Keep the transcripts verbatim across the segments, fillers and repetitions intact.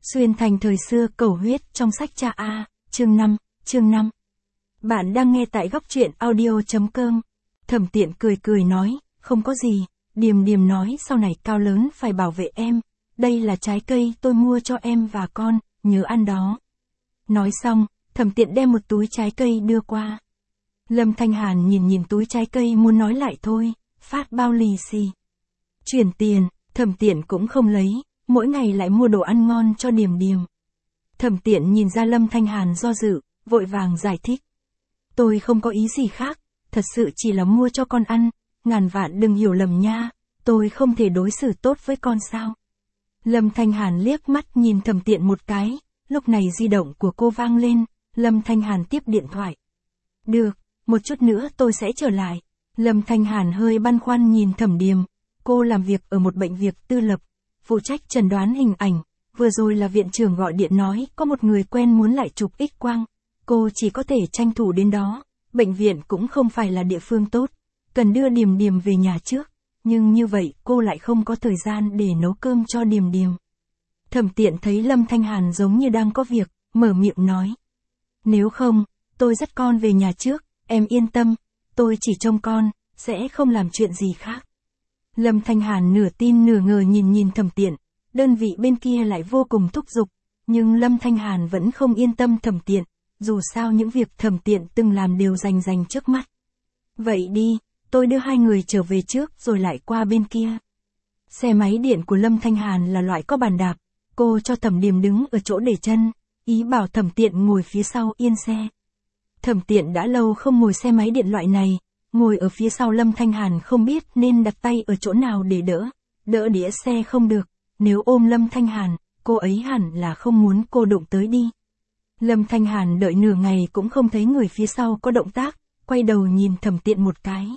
Xuyên thành thời xưa cầu huyết trong sách cha A, chương năm, chương năm. Bạn đang nghe tại góc truyện audio.com. Thẩm Tiện cười cười nói, không có gì, Điềm Điềm nói sau này cao lớn phải bảo vệ em, đây là trái cây tôi mua cho em và con, nhớ ăn đó. Nói xong, Thẩm Tiện đem một túi trái cây đưa qua. Lâm Thanh Hàn nhìn nhìn túi trái cây muốn nói lại thôi, phát bao lì xì. Chuyển tiền, Thẩm Tiện cũng không lấy, mỗi ngày lại mua đồ ăn ngon cho Điềm Điềm. Thẩm Tiện nhìn ra Lâm Thanh Hàn do dự, vội vàng giải thích. Tôi không có ý gì khác, thật sự chỉ là mua cho con ăn, ngàn vạn đừng hiểu lầm nha, tôi không thể đối xử tốt với con sao. Lâm Thanh Hàn liếc mắt nhìn Thẩm Tiện một cái, lúc này di động của cô vang lên, Lâm Thanh Hàn tiếp điện thoại. Được, một chút nữa tôi sẽ trở lại. Lâm Thanh Hàn hơi băn khoăn nhìn Thẩm Điềm, cô làm việc ở một bệnh viện tư lập, phụ trách chẩn đoán hình ảnh, vừa rồi là viện trưởng gọi điện nói có một người quen muốn lại chụp X quang, cô chỉ có thể tranh thủ đến đó, bệnh viện cũng không phải là địa phương tốt, cần đưa Điềm Điềm về nhà trước, nhưng như vậy cô lại không có thời gian để nấu cơm cho Điềm Điềm. Thẩm Tiện thấy Lâm Thanh Hàn giống như đang có việc, mở miệng nói. Nếu không, tôi dắt con về nhà trước, em yên tâm, tôi chỉ trông con, sẽ không làm chuyện gì khác. Lâm Thanh Hàn nửa tin nửa ngờ nhìn nhìn Thẩm Tiện, đơn vị bên kia lại vô cùng thúc giục, nhưng Lâm Thanh Hàn vẫn không yên tâm Thẩm Tiện, dù sao những việc Thẩm Tiện từng làm đều rành rành trước mắt. Vậy đi, tôi đưa hai người trở về trước rồi lại qua bên kia. Xe máy điện của Lâm Thanh Hàn là loại có bàn đạp, cô cho Thẩm Điềm đứng ở chỗ để chân, ý bảo Thẩm Tiện ngồi phía sau yên xe. Thẩm Tiện đã lâu không ngồi xe máy điện loại này, ngồi ở phía sau Lâm Thanh Hàn không biết nên đặt tay ở chỗ nào để đỡ, đỡ đĩa xe không được, nếu ôm Lâm Thanh Hàn, cô ấy hẳn là không muốn cô đụng tới đi. Lâm Thanh Hàn đợi nửa ngày cũng không thấy người phía sau có động tác, quay đầu nhìn Thẩm Tiện một cái.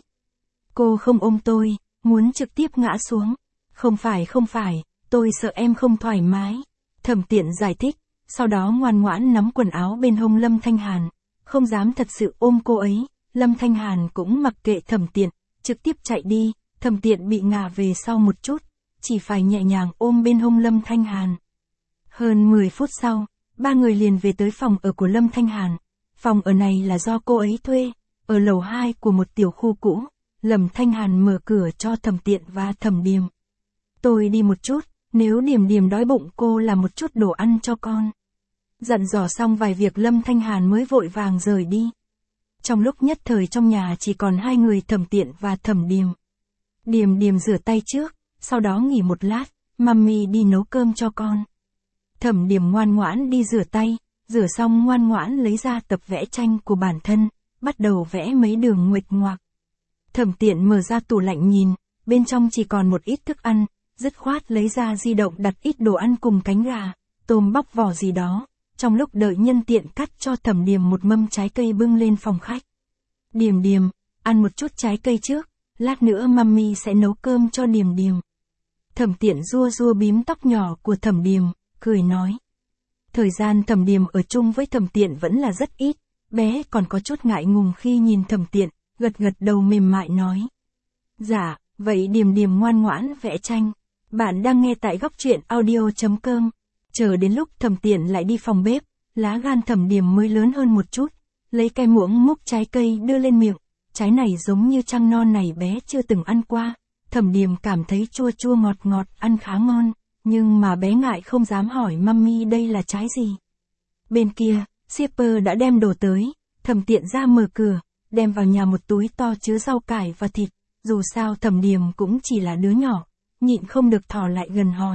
Cô không ôm tôi, muốn trực tiếp ngã xuống. Không phải không phải, tôi sợ em không thoải mái. Thẩm Tiện giải thích, sau đó ngoan ngoãn nắm quần áo bên hông Lâm Thanh Hàn, không dám thật sự ôm cô ấy. Lâm Thanh Hàn cũng mặc kệ Thẩm Tiện, trực tiếp chạy đi, Thẩm Tiện bị ngả về sau một chút, chỉ phải nhẹ nhàng ôm bên hông Lâm Thanh Hàn. Hơn mười phút sau, ba người liền về tới phòng ở của Lâm Thanh Hàn. Phòng ở này là do cô ấy thuê, ở lầu hai của một tiểu khu cũ. Lâm Thanh Hàn mở cửa cho Thẩm Tiện và Thẩm Điềm. Tôi đi một chút, nếu Điềm Điềm đói bụng cô làm một chút đồ ăn cho con. Dặn dò xong vài việc Lâm Thanh Hàn mới vội vàng rời đi. Trong lúc nhất thời trong nhà chỉ còn hai người Thẩm Tiện và Thẩm Điềm. Điềm Điềm rửa tay trước, sau đó nghỉ một lát, mami đi nấu cơm cho con. Thẩm Điềm ngoan ngoãn đi rửa tay, rửa xong ngoan ngoãn lấy ra tập vẽ tranh của bản thân, bắt đầu vẽ mấy đường nguệch ngoạc. Thẩm Tiện mở ra tủ lạnh nhìn, bên trong chỉ còn một ít thức ăn, dứt khoát lấy ra di động đặt ít đồ ăn cùng cánh gà, tôm bóc vỏ gì đó. Trong lúc đợi nhân tiện cắt cho Thẩm Điềm một mâm trái cây bưng lên phòng khách. Điềm Điềm, ăn một chút trái cây trước, lát nữa mami sẽ nấu cơm cho Điềm Điềm. Thẩm Tiện rua rua bím tóc nhỏ của Thẩm Điềm, cười nói. Thời gian Thẩm Điềm ở chung với Thẩm Tiện vẫn là rất ít, bé còn có chút ngại ngùng khi nhìn Thẩm Tiện, gật gật đầu mềm mại nói. Dạ, vậy Điềm Điềm ngoan ngoãn vẽ tranh. Bạn đang nghe tại góc truyện audio.com. Chờ đến lúc Thẩm Tiện lại đi phòng bếp, lá gan Thẩm Điềm mới lớn hơn một chút, lấy cái muỗng múc trái cây đưa lên miệng, trái này giống như trăng non này bé chưa từng ăn qua, Thẩm Điềm cảm thấy chua chua ngọt ngọt, ăn khá ngon, nhưng mà bé ngại không dám hỏi mami đây là trái gì. Bên kia, shipper đã đem đồ tới, Thẩm Tiện ra mở cửa, đem vào nhà một túi to chứa rau cải và thịt, dù sao Thẩm Điềm cũng chỉ là đứa nhỏ, nhịn không được thò lại gần hỏi.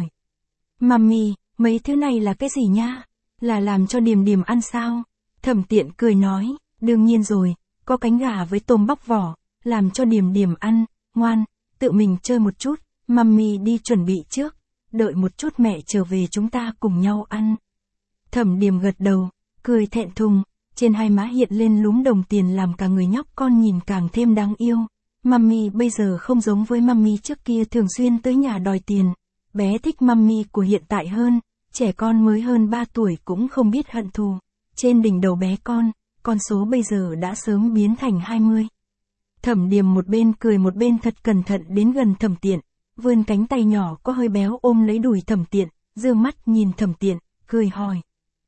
Mami, mấy thứ này là cái gì nha? Là làm cho Điềm Điềm ăn sao? Thẩm Tiện cười nói, đương nhiên rồi, có cánh gà với tôm bóc vỏ, làm cho Điềm Điềm ăn, ngoan, tự mình chơi một chút, mami đi chuẩn bị trước, đợi một chút mẹ trở về chúng ta cùng nhau ăn. Thẩm Điềm gật đầu, cười thẹn thùng, trên hai má hiện lên lúm đồng tiền làm cả người nhóc con nhìn càng thêm đáng yêu. Mami bây giờ không giống với mami trước kia thường xuyên tới nhà đòi tiền, bé thích mami của hiện tại hơn, trẻ con mới hơn ba tuổi cũng không biết hận thù. Trên đỉnh đầu bé con, con số bây giờ đã sớm biến thành hai mươi. Thẩm Điềm một bên cười một bên thật cẩn thận đến gần Thẩm Tiện, vươn cánh tay nhỏ có hơi béo ôm lấy đùi Thẩm Tiện, dương mắt nhìn Thẩm Tiện, cười hỏi.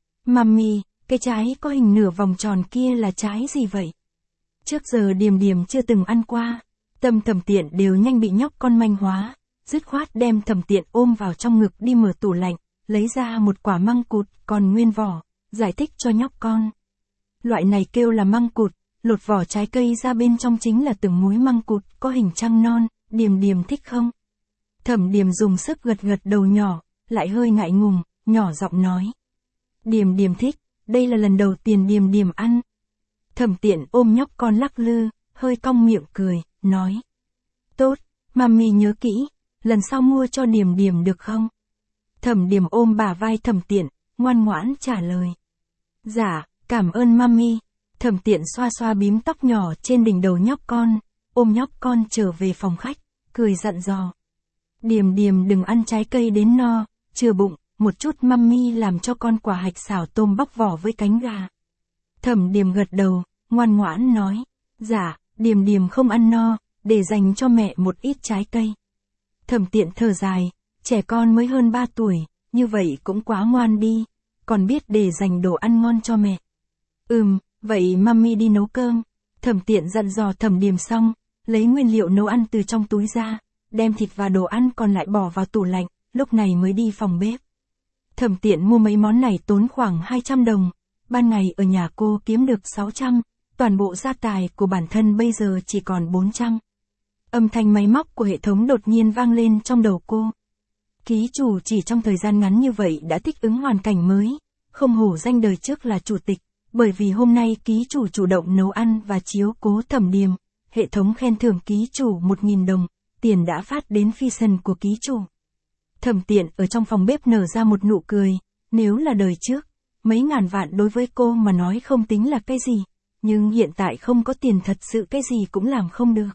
Mami, cái trái có hình nửa vòng tròn kia là trái gì vậy? Trước giờ Điềm Điềm chưa từng ăn qua. Tâm Thẩm Tiện đều nhanh bị nhóc con manh hóa, dứt khoát đem Thẩm Tiện ôm vào trong ngực đi mở tủ lạnh, lấy ra một quả măng cụt còn nguyên vỏ, giải thích cho nhóc con. Loại này kêu là măng cụt, lột vỏ trái cây ra bên trong chính là từng múi măng cụt có hình trăng non, Điềm Điềm thích không? Thẩm Điềm dùng sức gật gật đầu nhỏ, lại hơi ngại ngùng, nhỏ giọng nói. Điềm Điềm thích, đây là lần đầu tiên Điềm Điềm ăn. Thẩm Tiện ôm nhóc con lắc lư, hơi cong miệng cười, nói. Tốt, mami nhớ kỹ, lần sau mua cho Điềm Điềm được không? Thẩm Điềm ôm bả vai Thẩm Tiện, ngoan ngoãn trả lời. Dạ, cảm ơn mami. Thẩm Tiện xoa xoa bím tóc nhỏ trên đỉnh đầu nhóc con, ôm nhóc con trở về phòng khách, cười dặn dò. Điềm Điềm đừng ăn trái cây đến no, chừa bụng, một chút mami làm cho con quả hạch xào tôm bóc vỏ với cánh gà. Thẩm Điềm gật đầu, ngoan ngoãn nói. Dạ, Điềm Điềm không ăn no, để dành cho mẹ một ít trái cây. Thẩm Tiện thở dài, trẻ con mới hơn ba tuổi, như vậy cũng quá ngoan đi, còn biết để dành đồ ăn ngon cho mẹ. Ừm, vậy mami đi nấu cơm. Thẩm Tiện dặn dò Thẩm Điềm xong, lấy nguyên liệu nấu ăn từ trong túi ra, đem thịt và đồ ăn còn lại bỏ vào tủ lạnh, lúc này mới đi phòng bếp. Thẩm Tiện mua mấy món này tốn khoảng hai trăm đồng, ban ngày ở nhà cô kiếm được sáu trăm, toàn bộ gia tài của bản thân bây giờ chỉ còn bốn trăm. Âm thanh máy móc của hệ thống đột nhiên vang lên trong đầu cô. Ký chủ chỉ trong thời gian ngắn như vậy đã thích ứng hoàn cảnh mới, không hổ danh đời trước là chủ tịch, bởi vì hôm nay ký chủ chủ động nấu ăn và chiếu cố Thẩm Điềm, hệ thống khen thưởng ký chủ một nghìn đồng, tiền đã phát đến phi sần của ký chủ. Thẩm Tiện ở trong phòng bếp nở ra một nụ cười, nếu là đời trước, mấy ngàn vạn đối với cô mà nói không tính là cái gì, nhưng hiện tại không có tiền thật sự cái gì cũng làm không được.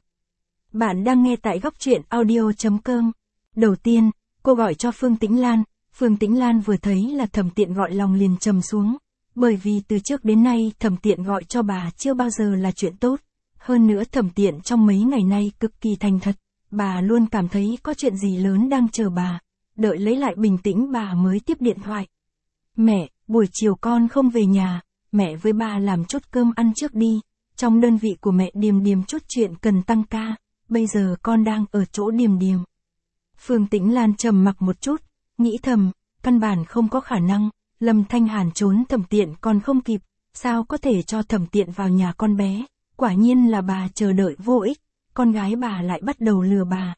Bạn đang nghe tại góc truyện audio chấm com. Đầu tiên, cô gọi cho Phương Tĩnh Lan, Phương Tĩnh Lan vừa thấy là Thẩm Tiện gọi lòng liền trầm xuống, bởi vì từ trước đến nay Thẩm Tiện gọi cho bà chưa bao giờ là chuyện tốt, hơn nữa Thẩm Tiện trong mấy ngày nay cực kỳ thành thật, bà luôn cảm thấy có chuyện gì lớn đang chờ bà, đợi lấy lại bình tĩnh bà mới tiếp điện thoại. Mẹ, buổi chiều con không về nhà, mẹ với ba làm chút cơm ăn trước đi, trong đơn vị của mẹ Điềm Điềm chút chuyện cần tăng ca, bây giờ con đang ở chỗ Điềm Điềm. Phương Tĩnh Lan trầm mặc một chút, nghĩ thầm, căn bản không có khả năng, Lâm Thanh Hàn trốn Thẩm Tiện còn không kịp, sao có thể cho Thẩm Tiện vào nhà con bé, quả nhiên là bà chờ đợi vô ích, con gái bà lại bắt đầu lừa bà.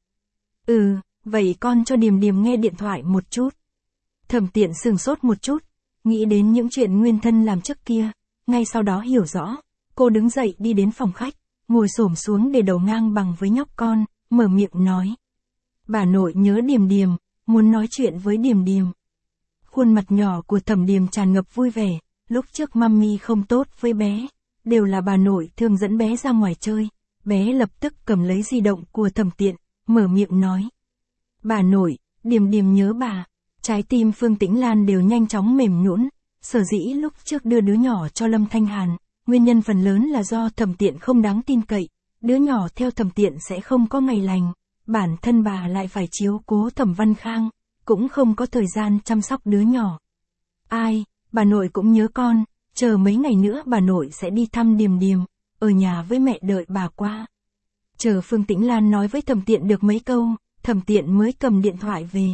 Ừ, vậy con cho Điềm Điềm nghe điện thoại một chút. Thẩm Tiện sừng sốt một chút, nghĩ đến những chuyện nguyên thân làm trước kia, ngay sau đó hiểu rõ, cô đứng dậy đi đến phòng khách, ngồi xổm xuống để đầu ngang bằng với nhóc con, mở miệng nói. Bà nội nhớ Điềm Điềm, muốn nói chuyện với Điềm Điềm. Khuôn mặt nhỏ của Thẩm Điềm tràn ngập vui vẻ, lúc trước mami không tốt với bé, đều là bà nội thường dẫn bé ra ngoài chơi, bé lập tức cầm lấy di động của Thẩm Tiện, mở miệng nói. Bà nội, Điềm Điềm nhớ bà. Trái tim Phương Tĩnh Lan đều nhanh chóng mềm nhũn, sở dĩ lúc trước đưa đứa nhỏ cho Lâm Thanh Hàn, nguyên nhân phần lớn là do Thẩm Tiện không đáng tin cậy, đứa nhỏ theo Thẩm Tiện sẽ không có ngày lành, bản thân bà lại phải chiếu cố Thẩm Văn Khang, cũng không có thời gian chăm sóc đứa nhỏ. Ai, bà nội cũng nhớ con, chờ mấy ngày nữa bà nội sẽ đi thăm Điềm Điềm, ở nhà với mẹ đợi bà qua. Chờ Phương Tĩnh Lan nói với Thẩm Tiện được mấy câu, Thẩm Tiện mới cầm điện thoại về.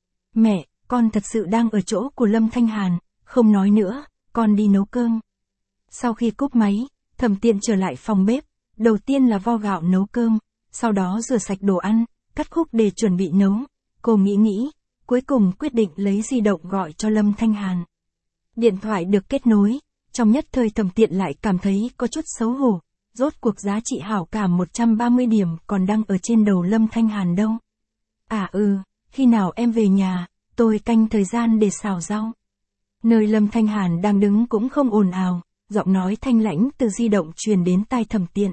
Mẹ, con thật sự đang ở chỗ của Lâm Thanh Hàn, không nói nữa, con đi nấu cơm. Sau khi cúp máy, Thẩm Tiện trở lại phòng bếp, đầu tiên là vo gạo nấu cơm, sau đó rửa sạch đồ ăn, cắt khúc để chuẩn bị nấu. Cô nghĩ nghĩ, cuối cùng quyết định lấy di động gọi cho Lâm Thanh Hàn. Điện thoại được kết nối, trong nhất thời Thẩm Tiện lại cảm thấy có chút xấu hổ, rốt cuộc giá trị hảo cảm một trăm ba mươi điểm còn đang ở trên đầu Lâm Thanh Hàn đâu. À ừ, khi nào em về nhà, tôi canh thời gian để xào rau. Nơi Lâm Thanh Hàn đang đứng cũng không ồn ào, giọng nói thanh lãnh từ di động truyền đến tai Thẩm Tiện.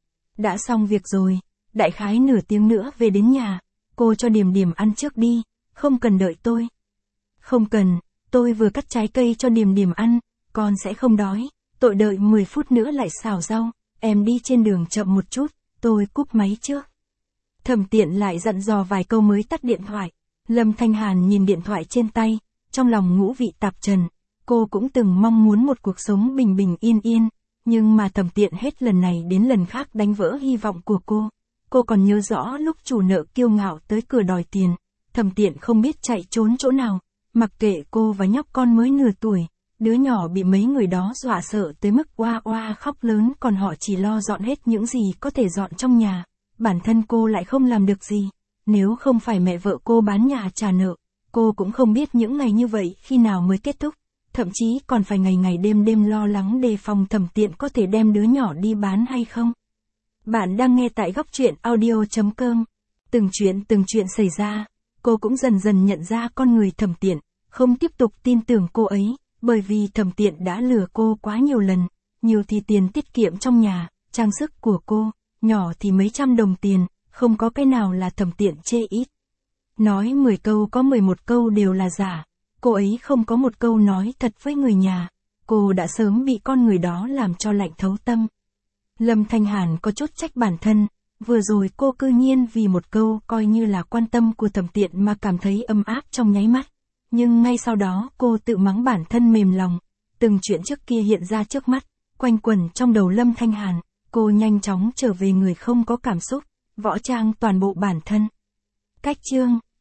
Đã xong việc rồi, đại khái nửa tiếng nữa về đến nhà, cô cho Điềm Điềm ăn trước đi, không cần đợi tôi. Không cần, tôi vừa cắt trái cây cho Điềm Điềm ăn, con sẽ không đói, tội đợi mười phút nữa lại xào rau, em đi trên đường chậm một chút, tôi cúp máy trước. Thẩm Tiện lại dặn dò vài câu mới tắt điện thoại. Lâm Thanh Hàn nhìn điện thoại trên tay, trong lòng ngũ vị tạp trần. Cô cũng từng mong muốn một cuộc sống bình bình yên yên, nhưng mà Thẩm Tiện hết lần này đến lần khác đánh vỡ hy vọng của cô. Cô còn nhớ rõ lúc chủ nợ kiêu ngạo tới cửa đòi tiền, Thẩm Tiện không biết chạy trốn chỗ nào, mặc kệ cô và nhóc con mới nửa tuổi, đứa nhỏ bị mấy người đó dọa sợ tới mức oa oa khóc lớn, còn họ chỉ lo dọn hết những gì có thể dọn trong nhà, bản thân cô lại không làm được gì. Nếu không phải mẹ vợ cô bán nhà trả nợ, cô cũng không biết những ngày như vậy khi nào mới kết thúc, thậm chí còn phải ngày ngày đêm đêm lo lắng đề phòng Thẩm Tiện có thể đem đứa nhỏ đi bán hay không. Bạn đang nghe tại góc truyện audio chấm com. Từng chuyện từng chuyện xảy ra, cô cũng dần dần nhận ra con người Thẩm Tiện, không tiếp tục tin tưởng cô ấy, bởi vì Thẩm Tiện đã lừa cô quá nhiều lần, nhiều thì tiền tiết kiệm trong nhà, trang sức của cô, nhỏ thì mấy trăm đồng tiền, không có cái nào là Thẩm Tiện chê ít. Nói mười câu có mười một câu đều là giả, cô ấy không có một câu nói thật với người nhà, cô đã sớm bị con người đó làm cho lạnh thấu tâm. Lâm Thanh Hàn có chút trách bản thân, vừa rồi cô cư nhiên vì một câu coi như là quan tâm của Thẩm Tiện mà cảm thấy ấm áp trong nháy mắt. Nhưng ngay sau đó cô tự mắng bản thân mềm lòng, từng chuyện trước kia hiện ra trước mắt, quanh quẩn trong đầu Lâm Thanh Hàn, cô nhanh chóng trở về người không có cảm xúc, võ trang toàn bộ bản thân. Cách chương